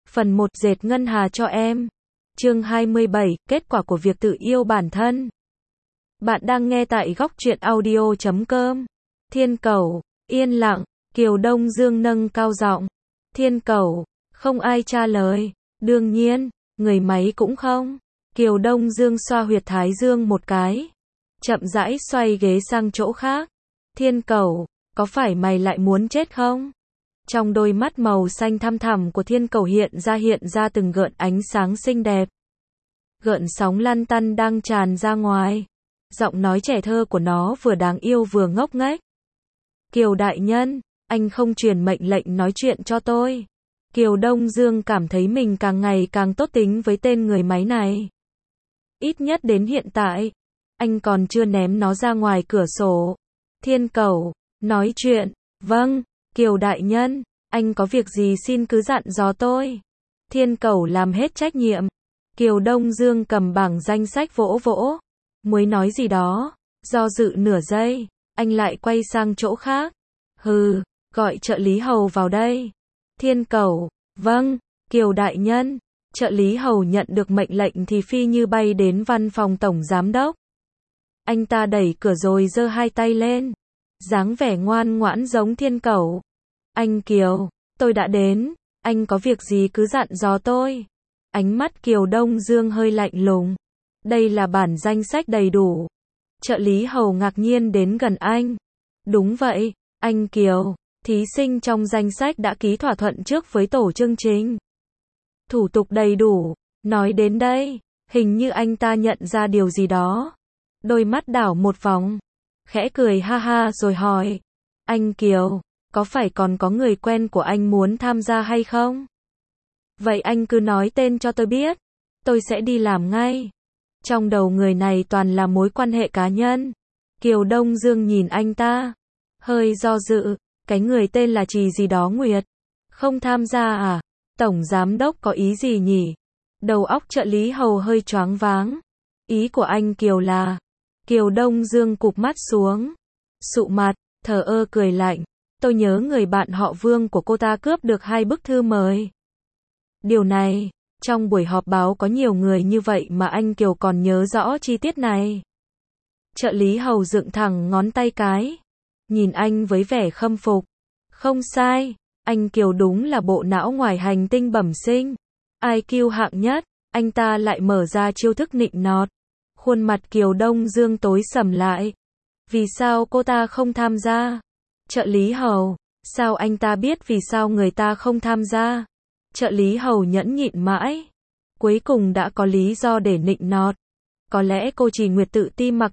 Phần 1 dệt ngân hà cho em. Chương 27, kết quả của việc tự yêu bản thân. Bạn đang nghe tại góc truyện audio.com. Thiên Cẩu, yên lặng, Kiều Đông Dương nâng cao giọng. Thiên Cẩu, không ai trả lời. Đương nhiên, người máy cũng không. Kiều Đông Dương xoa huyệt thái dương một cái. Chậm rãi xoay ghế sang chỗ khác. Thiên Cẩu, có phải mày lại muốn chết không? Trong đôi mắt màu xanh thăm thẳm của Thiên Cẩu hiện ra từng gợn ánh sáng xinh đẹp. Gợn sóng lăn tăn đang tràn ra ngoài. Giọng nói trẻ thơ của nó vừa đáng yêu vừa ngốc nghếch. Kiều đại nhân, anh không truyền mệnh lệnh nói chuyện cho tôi. Kiều Đông Dương cảm thấy mình càng ngày càng tốt tính với tên người máy này. Ít nhất đến hiện tại, anh còn chưa ném nó ra ngoài cửa sổ. Thiên Cẩu, nói chuyện, vâng, Kiều đại nhân, anh có việc gì xin cứ dặn dò tôi. Thiên Cẩu làm hết trách nhiệm. Kiều Đông Dương cầm bảng danh sách vỗ vỗ. Mới nói gì đó, do dự nửa giây, anh lại quay sang chỗ khác. Hừ, gọi trợ lý hầu vào đây. Thiên Cẩu, vâng, Kiều đại nhân. Trợ lý hầu nhận được mệnh lệnh thì phi như bay đến văn phòng tổng giám đốc. Anh ta đẩy cửa rồi giơ hai tay lên. Dáng vẻ ngoan ngoãn giống Thiên Cẩu. Anh Kiều, tôi đã đến, anh có việc gì cứ dặn dò tôi. Ánh mắt Kiều Đông Dương hơi lạnh lùng. Đây là bản danh sách đầy đủ. Trợ lý hầu ngạc nhiên đến gần anh. Đúng vậy, anh Kiều, thí sinh trong danh sách đã ký thỏa thuận trước với tổ chương trình. Thủ tục đầy đủ. Nói đến đây, hình như anh ta nhận ra điều gì đó. Đôi mắt đảo một vòng, khẽ cười ha ha rồi hỏi. Anh Kiều, có phải còn có người quen của anh muốn tham gia hay không? Vậy anh cứ nói tên cho tôi biết. Tôi sẽ đi làm ngay. Trong đầu người này toàn là mối quan hệ cá nhân. Kiều Đông Dương nhìn anh ta. Hơi do dự. Cái người tên là Trì gì đó Nguyệt. Không tham gia à? Tổng giám đốc có ý gì nhỉ? Đầu óc trợ lý hầu hơi choáng váng. Ý của anh Kiều là... Kiều Đông Dương cụp mắt xuống. Sụ mặt, thờ ơ cười lạnh. Tôi nhớ người bạn họ Vương của cô ta cướp được 2 bức thư mời. Điều này, trong buổi họp báo có nhiều người như vậy mà anh Kiều còn nhớ rõ chi tiết này. Trợ lý hầu dựng thẳng ngón tay cái. Nhìn anh với vẻ khâm phục. Không sai, anh Kiều đúng là bộ não ngoài hành tinh bẩm sinh. IQ hạng nhất, anh ta lại mở ra chiêu thức nịnh nọt. Khuôn mặt Kiều Đông Dương tối sầm lại. Vì sao cô ta không tham gia? Trợ lý hầu, sao anh ta biết vì sao người ta không tham gia? Trợ lý hầu nhẫn nhịn mãi. Cuối cùng đã có lý do để nịnh nọt. Có lẽ cô Trì Nguyệt tự ti mặc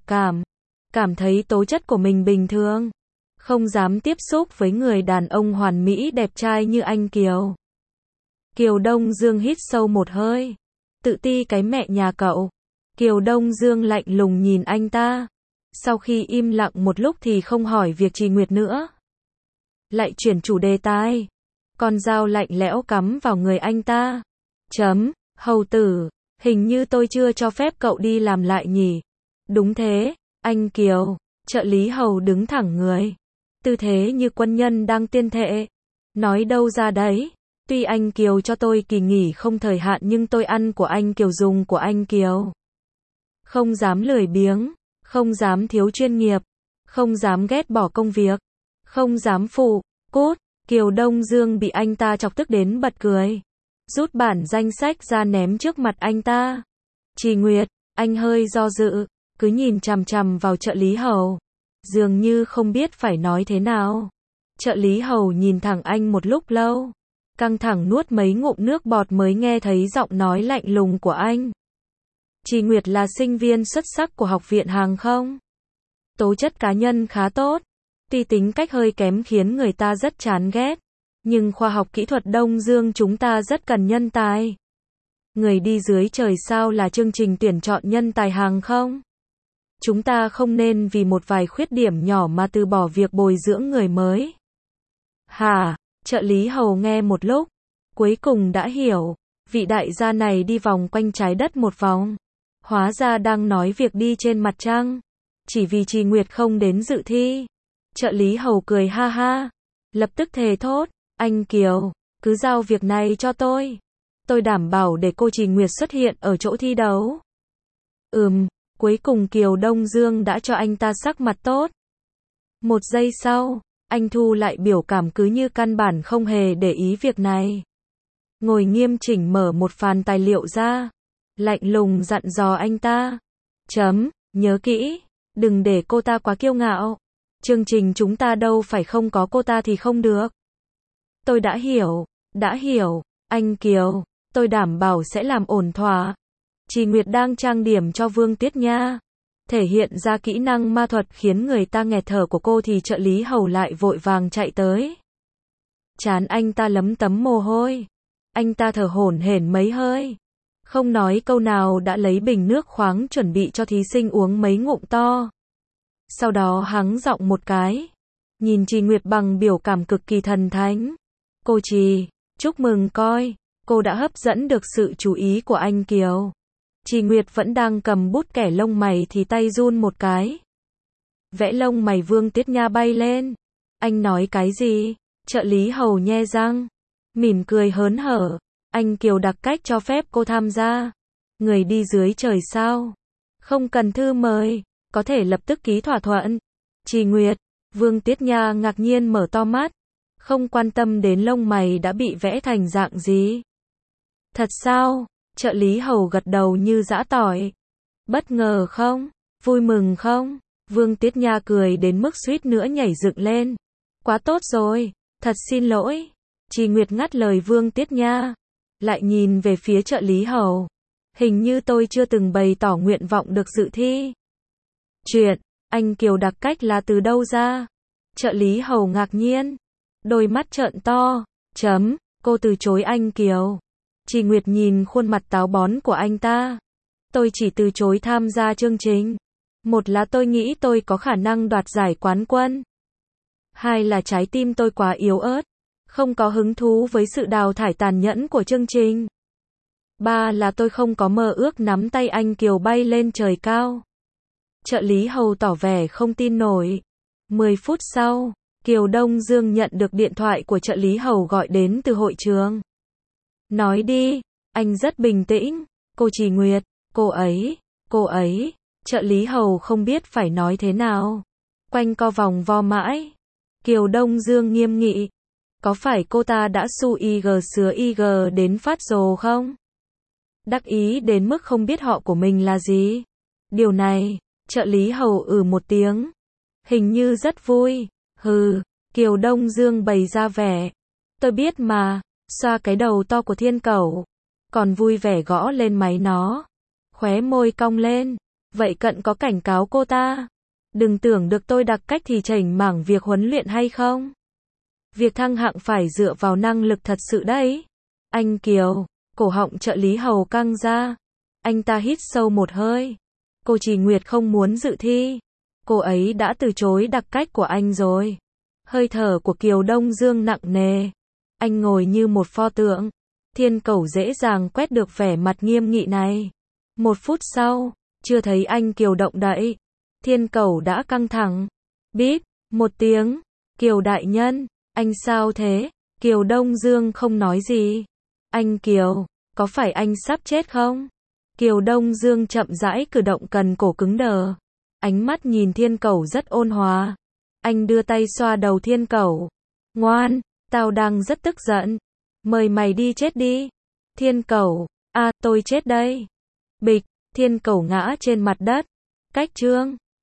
cảm thấy tố chất của mình bình thường. Không dám tiếp xúc với người đàn ông hoàn mỹ đẹp trai như anh Kiều. Kiều Đông Dương hít sâu một hơi. Tự ti cái mẹ nhà cậu. Kiều Đông Dương lạnh lùng nhìn anh ta. Sau khi im lặng một lúc thì không hỏi việc Trì Nguyệt nữa. Lại chuyển chủ đề tài. Con dao lạnh lẽo cắm vào người anh ta. Hầu tử, hình như tôi chưa cho phép cậu đi làm lại nhỉ? Đúng thế, anh Kiều. Trợ lý hầu đứng thẳng người. Tư thế như quân nhân đang tuyên thệ. Nói đâu ra đấy. Tuy anh Kiều cho tôi kỳ nghỉ không thời hạn nhưng tôi ăn của anh Kiều dùng của anh Kiều. Không dám lười biếng. Không dám thiếu chuyên nghiệp. Không dám ghét bỏ công việc. Không dám phụ. Cút. Kiều Đông Dương bị anh ta chọc tức đến bật cười. Rút bản danh sách ra ném trước mặt anh ta. Trì Nguyệt, anh hơi do dự. Cứ nhìn chằm chằm vào trợ lý hầu. Dường như không biết phải nói thế nào. Trợ lý hầu nhìn thẳng anh một lúc lâu. Căng thẳng nuốt mấy ngụm nước bọt mới nghe thấy giọng nói lạnh lùng của anh. Trì Nguyệt là sinh viên xuất sắc của Học viện Hàng không. Tố chất cá nhân khá tốt. Tuy tính cách hơi kém khiến người ta rất chán ghét. Nhưng khoa học kỹ thuật Đông Dương chúng ta rất cần nhân tài. Người đi dưới trời sao là chương trình tuyển chọn nhân tài hàng không? Chúng ta không nên vì một vài khuyết điểm nhỏ mà từ bỏ việc bồi dưỡng người mới. Hả? Trợ lý hầu nghe một lúc. Cuối cùng đã hiểu. Vị đại gia này đi vòng quanh trái đất một vòng. Hóa ra đang nói việc đi trên mặt trăng. Chỉ vì Trì Nguyệt không đến dự thi. Trợ lý hầu cười ha ha. Lập tức thề thốt. Anh Kiều, cứ giao việc này cho tôi. Tôi đảm bảo để cô Trì Nguyệt xuất hiện ở chỗ thi đấu. Cuối cùng Kiều Đông Dương đã cho anh ta sắc mặt tốt. Một giây sau, anh thu lại biểu cảm cứ như căn bản không hề để ý việc này. Ngồi nghiêm chỉnh mở một file tài liệu ra. Lạnh lùng dặn dò anh ta. Nhớ kỹ, đừng để cô ta quá kiêu ngạo. Chương trình chúng ta đâu phải không có cô ta thì không được. Tôi đã hiểu, anh Kiều, tôi đảm bảo sẽ làm ổn thỏa. Trì Nguyệt đang trang điểm cho Vương Tuyết Nha. Thể hiện ra kỹ năng ma thuật khiến người ta nghẹt thở của cô thì trợ lý hầu lại vội vàng chạy tới. Trán anh ta lấm tấm mồ hôi. Anh ta thở hổn hển mấy hơi. Không nói câu nào đã lấy bình nước khoáng chuẩn bị cho thí sinh uống mấy ngụm to. Sau đó hắng giọng một cái. Nhìn Trì Nguyệt bằng biểu cảm cực kỳ thần thánh. Cô Trì, chúc mừng coi, cô đã hấp dẫn được sự chú ý của anh Kiều. Trì Nguyệt vẫn đang cầm bút kẻ lông mày thì tay run một cái. Vẽ lông mày Vương Tuyết Nha bay lên. Anh nói cái gì? Trợ lý hầu nhe răng. Mỉm cười hớn hở. Anh Kiều đặc cách cho phép cô tham gia. Người đi dưới trời sao? Không cần thư mời, có thể lập tức ký thỏa thuận. Trì Nguyệt, Vương Tuyết Nha ngạc nhiên mở to mắt. Không quan tâm đến lông mày đã bị vẽ thành dạng gì. Thật sao? Trợ lý hầu gật đầu như giã tỏi. Bất ngờ không? Vui mừng không? Vương Tuyết Nha cười đến mức suýt nữa nhảy dựng lên. Quá tốt rồi, thật xin lỗi. Trì Nguyệt ngắt lời Vương Tuyết Nha. Lại nhìn về phía trợ lý hầu. Hình như tôi chưa từng bày tỏ nguyện vọng được dự thi. Chuyện, anh Kiều đặc cách là từ đâu ra? Trợ lý hầu ngạc nhiên. Đôi mắt trợn to. Cô từ chối anh Kiều. Trì Nguyệt nhìn khuôn mặt táo bón của anh ta. Tôi chỉ từ chối tham gia chương trình. Một là tôi nghĩ tôi có khả năng đoạt giải quán quân. Hai là trái tim tôi quá yếu ớt. Không có hứng thú với sự đào thải tàn nhẫn của chương trình. Ba là tôi không có mơ ước nắm tay anh Kiều bay lên trời cao. Trợ lý hầu tỏ vẻ không tin nổi. 10 phút sau, Kiều Đông Dương nhận được điện thoại của trợ lý hầu gọi đến từ hội trường. Nói đi, anh rất bình tĩnh. Cô Trì Nguyệt, cô ấy, trợ lý hầu không biết phải nói thế nào. Quanh co vòng vo mãi. Kiều Đông Dương nghiêm nghị. Có phải cô ta đã su IG sứa IG đến phát rồ không? Đắc ý đến mức không biết họ của mình là gì? Điều này, trợ lý hầu một tiếng. Hình như rất vui. Kiều Đông Dương bày ra vẻ. Tôi biết mà, xoa cái đầu to của thiên cẩu. Còn vui vẻ gõ lên máy nó. Khóe môi cong lên. Vậy cận có cảnh cáo cô ta. Đừng tưởng được tôi đặc cách thì chảnh mảng việc huấn luyện hay không? Việc thăng hạng phải dựa vào năng lực thật sự đấy. Anh Kiều, cổ họng trợ lý hầu căng ra. Anh ta hít sâu một hơi. Cô Trì Nguyệt không muốn dự thi. Cô ấy đã từ chối đặc cách của anh rồi. Hơi thở của Kiều Đông Dương nặng nề. Anh ngồi như một pho tượng. Thiên cẩu dễ dàng quét được vẻ mặt nghiêm nghị này. 1 phút sau, chưa thấy anh Kiều động đậy. Thiên cẩu đã căng thẳng. Bíp, một tiếng. Kiều đại nhân, anh sao thế? Kiều Đông Dương không nói gì. Anh Kiều, có phải anh sắp chết không? Kiều Đông Dương chậm rãi cử động cần cổ cứng đờ. Ánh mắt nhìn thiên cẩu rất ôn hòa. Anh đưa tay xoa đầu thiên cẩu. Ngoan, tao đang rất tức giận. Mời mày đi chết đi. Thiên cẩu, tôi chết đây. Bịch, thiên cẩu ngã trên mặt đất. Cách chương.